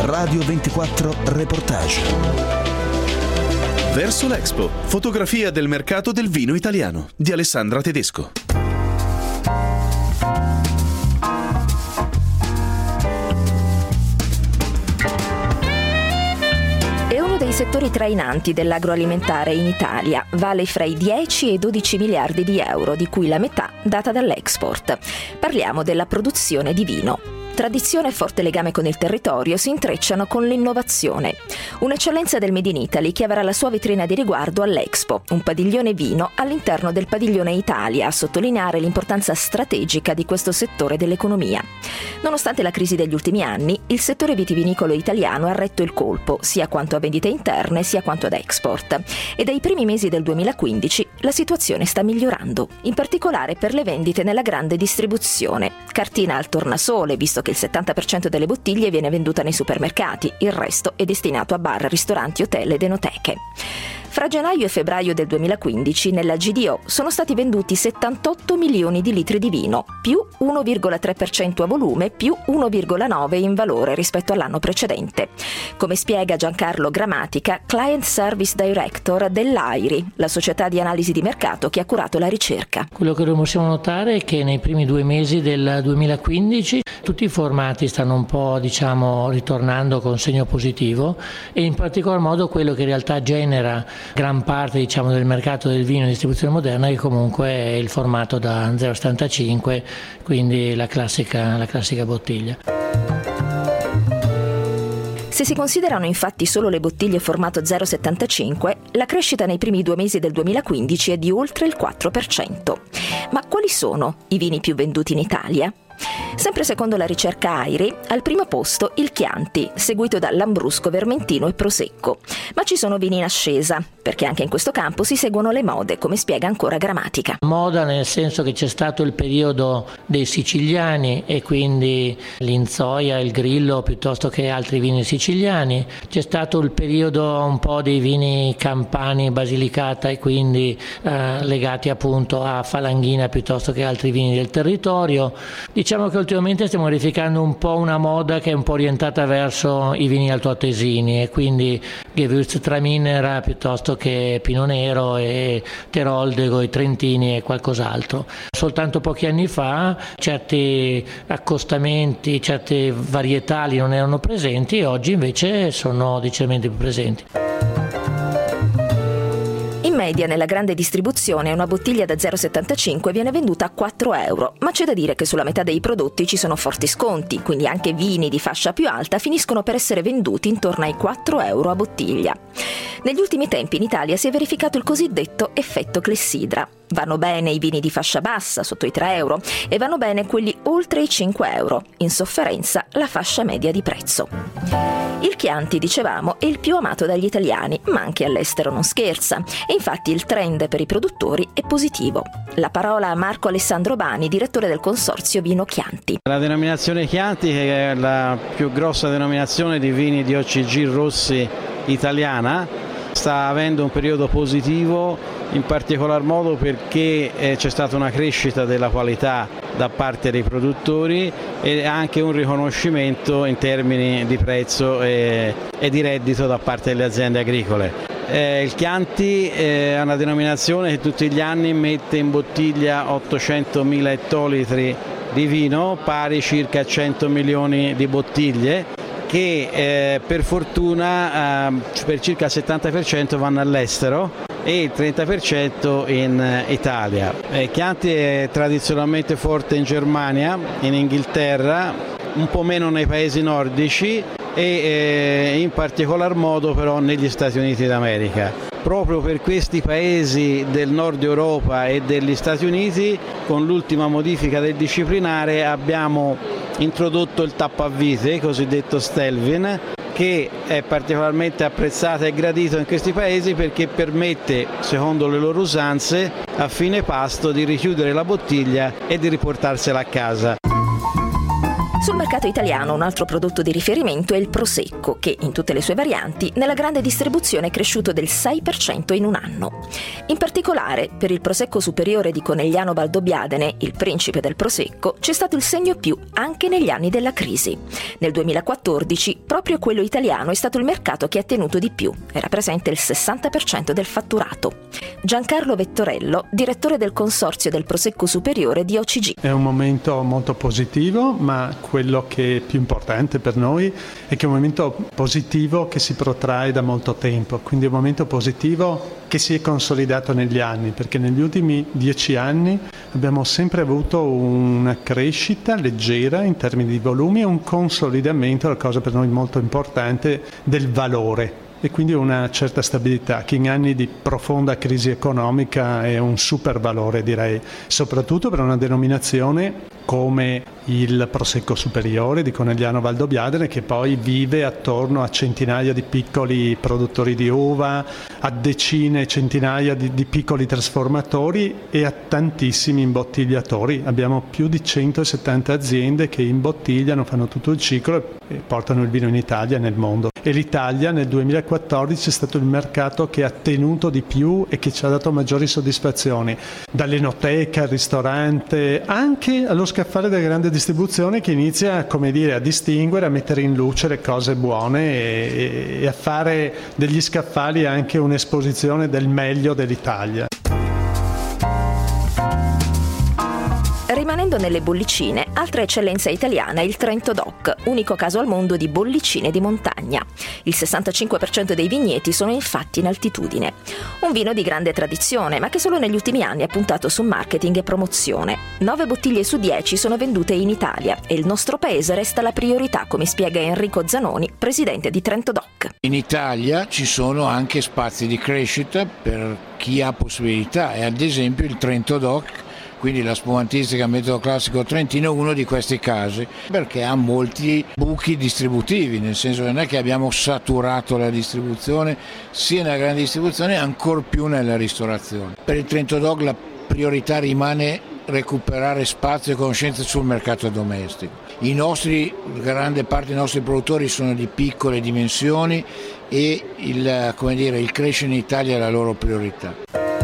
Radio 24 Reportage. Verso l'Expo, fotografia del mercato del vino italiano di Alessandra Tedesco. Dei settori trainanti dell'agroalimentare in Italia, vale fra i 10 e i 12 miliardi di euro, di cui la metà data dall'export. Parliamo della produzione di vino. Tradizione e forte legame con il territorio si intrecciano con l'innovazione. Un'eccellenza del Made in Italy che avrà la sua vetrina di riguardo all'Expo, un padiglione vino all'interno del padiglione Italia, a sottolineare l'importanza strategica di questo settore dell'economia. Nonostante la crisi degli ultimi anni, il settore vitivinicolo italiano ha retto il colpo, sia quanto a vendite interne sia quanto ad export. E dai primi mesi del 2015 la situazione sta migliorando, in particolare per le vendite nella grande distribuzione. Cartina al tornasole, visto che il 70% delle bottiglie viene venduta nei supermercati, il resto è destinato a bar, ristoranti, hotel ed enoteche. Fra gennaio e febbraio del 2015 nella GDO sono stati venduti 78 milioni di litri di vino, più 1,3% a volume, più 1,9% in valore rispetto all'anno precedente. Come spiega Giancarlo Grammatica, Client Service Director dell'AIRI, la società di analisi di mercato che ha curato la ricerca. Quello che possiamo notare è che nei primi 2 mesi del 2015 tutti i formati stanno un po' ritornando con segno positivo, e in particolar modo quello che in realtà genera gran parte del mercato del vino in distribuzione moderna, che comunque è il formato da 0,75, quindi la classica bottiglia. Se si considerano infatti solo le bottiglie formato 0,75, la crescita nei primi 2 mesi del 2015 è di oltre il 4%. Ma quali sono i vini più venduti in Italia? Sempre secondo la ricerca AIRI, al primo posto il Chianti, seguito da Lambrusco, Vermentino e Prosecco. Ma ci sono vini in ascesa, perché anche in questo campo si seguono le mode, come spiega ancora Grammatica. Moda nel senso che c'è stato il periodo dei siciliani, e quindi l'Inzoia, il Grillo, piuttosto che altri vini siciliani. C'è stato il periodo un po' dei vini campani, Basilicata, e quindi legati appunto a Falanghina piuttosto che altri vini del territorio. Diciamo che ultimamente stiamo verificando un po' una moda che è un po' orientata verso i vini altoatesini, e quindi Gewürztraminer piuttosto che Pinot Nero e Teroldego, i Trentini e qualcos'altro. Soltanto pochi anni fa certi accostamenti, certe varietali non erano presenti, e oggi invece sono decisamente più presenti. In media nella grande distribuzione una bottiglia da 0,75 viene venduta a 4 euro, ma c'è da dire che sulla metà dei prodotti ci sono forti sconti, quindi anche vini di fascia più alta finiscono per essere venduti intorno ai 4 euro a bottiglia. Negli ultimi tempi in Italia si è verificato il cosiddetto effetto clessidra. Vanno bene i vini di fascia bassa, sotto i 3 euro, e vanno bene quelli oltre i 5 euro, in sofferenza la fascia media di prezzo. Il Chianti, dicevamo, è il più amato dagli italiani, ma anche all'estero non scherza, e infatti il trend per i produttori è positivo. La parola a Marco Alessandro Bani, direttore del consorzio Vino Chianti. La denominazione Chianti, che è la più grossa denominazione di vini di OCG rossi italiana, sta avendo un periodo positivo, in particolar modo perché c'è stata una crescita della qualità da parte dei produttori e anche un riconoscimento in termini di prezzo e di reddito da parte delle aziende agricole. Il Chianti è una denominazione che tutti gli anni mette in bottiglia 800.000 ettolitri di vino, pari circa 100 milioni di bottiglie, che per fortuna per circa il 70% vanno all'estero e il 30% in Italia. Chianti è tradizionalmente forte in Germania, in Inghilterra, un po' meno nei paesi nordici e in particolar modo però negli Stati Uniti d'America. Proprio per questi paesi del nord Europa e degli Stati Uniti, con l'ultima modifica del disciplinare, abbiamo introdotto il tappo a vite, cosiddetto Stelvin, che è particolarmente apprezzato e gradito in questi paesi perché permette, secondo le loro usanze, a fine pasto di richiudere la bottiglia e di riportarsela a casa. Sul mercato italiano un altro prodotto di riferimento è il Prosecco, che in tutte le sue varianti nella grande distribuzione è cresciuto del 6% in un anno. In particolare, per il Prosecco superiore di Conegliano Valdobbiadene, il principe del Prosecco, c'è stato il segno più anche negli anni della crisi. Nel 2014 proprio quello italiano è stato il mercato che ha tenuto di più e rappresenta il 60% del fatturato. Giancarlo Vettorello, direttore del consorzio del Prosecco superiore di OCG. È un momento molto positivo, ma quello che è più importante per noi è che è un momento positivo che si protrae da molto tempo, quindi è un momento positivo che si è consolidato negli anni, perché negli ultimi 10 anni abbiamo sempre avuto una crescita leggera in termini di volumi e un consolidamento, la cosa per noi molto importante, del valore. E quindi una certa stabilità che in anni di profonda crisi economica è un super valore, direi, soprattutto per una denominazione come il Prosecco superiore di Conegliano Valdobbiadene, che poi vive attorno a centinaia di piccoli produttori di uva, a decine, centinaia di piccoli trasformatori e a tantissimi imbottigliatori. Abbiamo più di 170 aziende che imbottigliano, fanno tutto il ciclo e portano il vino in Italia e nel mondo. E l'Italia nel 2014 è stato il mercato che ha tenuto di più e che ci ha dato maggiori soddisfazioni, dall'enoteca al ristorante, anche allo scaffale della grande distribuzione, che inizia, come dire, a distinguere, a mettere in luce le cose buone e a fare degli scaffali anche un'esposizione del meglio dell'Italia. Rimanendo nelle bollicine, altra eccellenza italiana è il Trento DOC, unico caso al mondo di bollicine di montagna. Il 65% dei vigneti sono infatti in altitudine. Un vino di grande tradizione, ma che solo negli ultimi anni ha puntato su marketing e promozione. 9 bottiglie su 10 sono vendute in Italia e il nostro paese resta la priorità, come spiega Enrico Zanoni, presidente di Trento DOC. In Italia ci sono anche spazi di crescita per chi ha possibilità e ad esempio il Trento DOC, quindi la spumantistica metodo classico trentino, è uno di questi casi, perché ha molti buchi distributivi, nel senso che non è che abbiamo saturato la distribuzione sia nella grande distribuzione ancor più nella ristorazione. Per il Trento DOC la priorità rimane recuperare spazio e conoscenze sul mercato domestico. Grande parte dei nostri produttori sono di piccole dimensioni e il crescere in Italia è la loro priorità.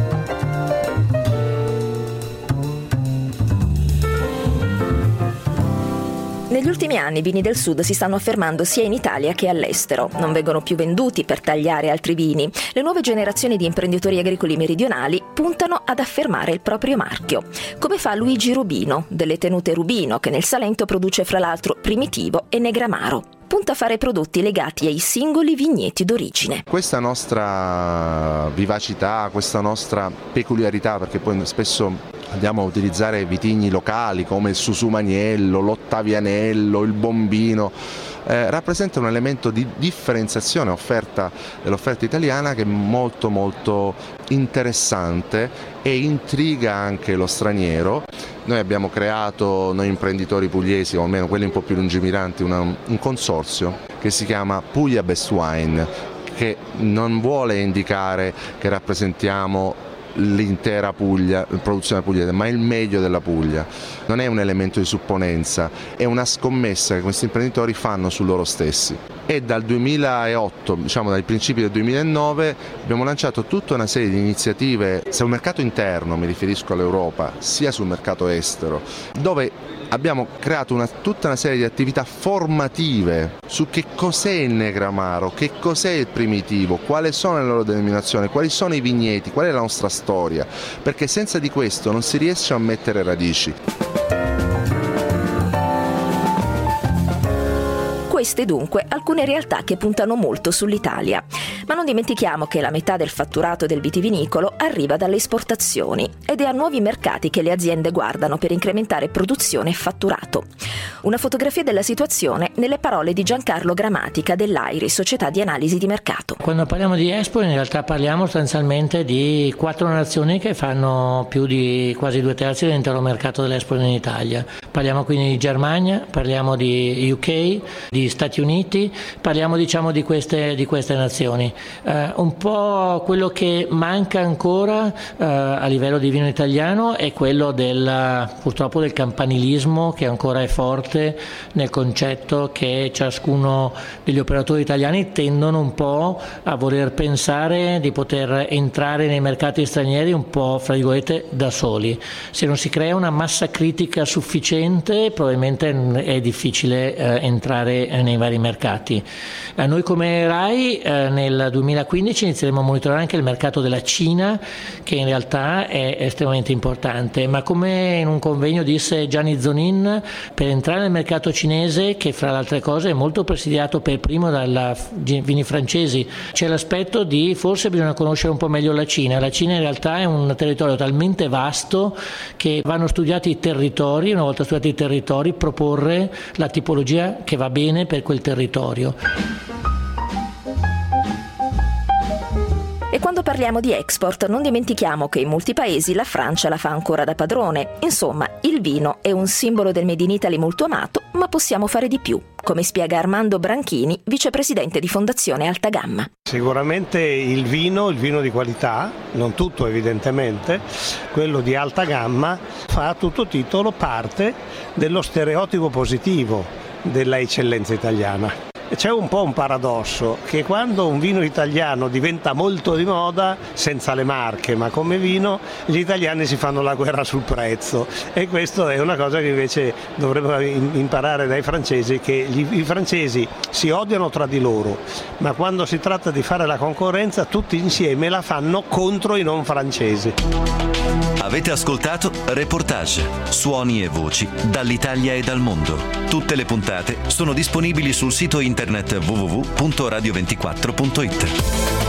Negli ultimi anni i vini del sud si stanno affermando sia in Italia che all'estero. Non vengono più venduti per tagliare altri vini. Le nuove generazioni di imprenditori agricoli meridionali puntano ad affermare il proprio marchio, come fa Luigi Rubino, delle Tenute Rubino, che nel Salento produce fra l'altro Primitivo e Negramaro. Punta a fare prodotti legati ai singoli vigneti d'origine. Questa nostra vivacità, questa nostra peculiarità, perché poi spesso andiamo a utilizzare vitigni locali come il Susumaniello, l'Ottavianello, il Bombino, rappresenta un elemento di differenziazione dell'offerta italiana che è molto molto interessante e intriga anche lo straniero. Noi abbiamo creato, noi imprenditori pugliesi, o almeno quelli un po' più lungimiranti, un consorzio che si chiama Puglia Best Wine, che non vuole indicare che rappresentiamo l'intera Puglia, la produzione pugliese, ma il meglio della Puglia. Non è un elemento di supponenza, è una scommessa che questi imprenditori fanno su loro stessi. E dal 2008, diciamo dai principi del 2009, abbiamo lanciato tutta una serie di iniziative sul mercato interno, mi riferisco all'Europa, sia sul mercato estero, dove abbiamo creato tutta una serie di attività formative su che cos'è il Negramaro, che cos'è il Primitivo, quali sono le loro denominazioni, quali sono i vigneti, qual è la nostra storia, perché senza di questo non si riesce a mettere radici. Queste dunque alcune realtà che puntano molto sull'Italia. Ma non dimentichiamo che la metà del fatturato del vitivinicolo arriva dalle esportazioni ed è a nuovi mercati che le aziende guardano per incrementare produzione e fatturato. Una fotografia della situazione nelle parole di Giancarlo Grammatica dell'AIRI, società di analisi di mercato. Quando parliamo di Expo in realtà parliamo sostanzialmente di 4 nazioni che fanno più di quasi 2/3 dell'intero mercato dell'Expo in Italia. Parliamo quindi di Germania, parliamo di UK, di Stati Uniti, parliamo diciamo di queste nazioni. Un po' quello che manca ancora a livello di vino italiano è quello purtroppo del campanilismo che ancora è forte forte nel concetto che ciascuno degli operatori italiani tendono un po' a voler pensare di poter entrare nei mercati stranieri un po', fra virgolette, da soli. Se non si crea una massa critica sufficiente, probabilmente è difficile entrare nei vari mercati. Noi come RAI nel 2015 inizieremo a monitorare anche il mercato della Cina, che in realtà è estremamente importante, ma come in un convegno disse Gianni Zonin, per entrare nel mercato cinese, che fra le altre cose è molto presidiato per primo dai vini francesi, c'è l'aspetto di forse bisogna conoscere un po' meglio la Cina. La Cina in realtà è un territorio talmente vasto che vanno studiati i territori, una volta studiati i territori proporre la tipologia che va bene per quel territorio. E quando parliamo di export non dimentichiamo che in molti paesi la Francia la fa ancora da padrone. Insomma, il vino è un simbolo del Made in Italy molto amato, ma possiamo fare di più, come spiega Armando Branchini, vicepresidente di Fondazione Alta Gamma. Sicuramente il vino di qualità, non tutto evidentemente, quello di alta gamma fa a tutto titolo parte dello stereotipo positivo della eccellenza italiana. C'è un po' un paradosso che quando un vino italiano diventa molto di moda, senza le marche ma come vino, gli italiani si fanno la guerra sul prezzo, e questo è una cosa che invece dovremmo imparare dai francesi, che i francesi si odiano tra di loro, ma quando si tratta di fare la concorrenza tutti insieme la fanno contro i non francesi. Avete ascoltato Reportage, suoni e voci dall'Italia e dal mondo. Tutte le puntate sono disponibili sul sito internet www.radio24.it.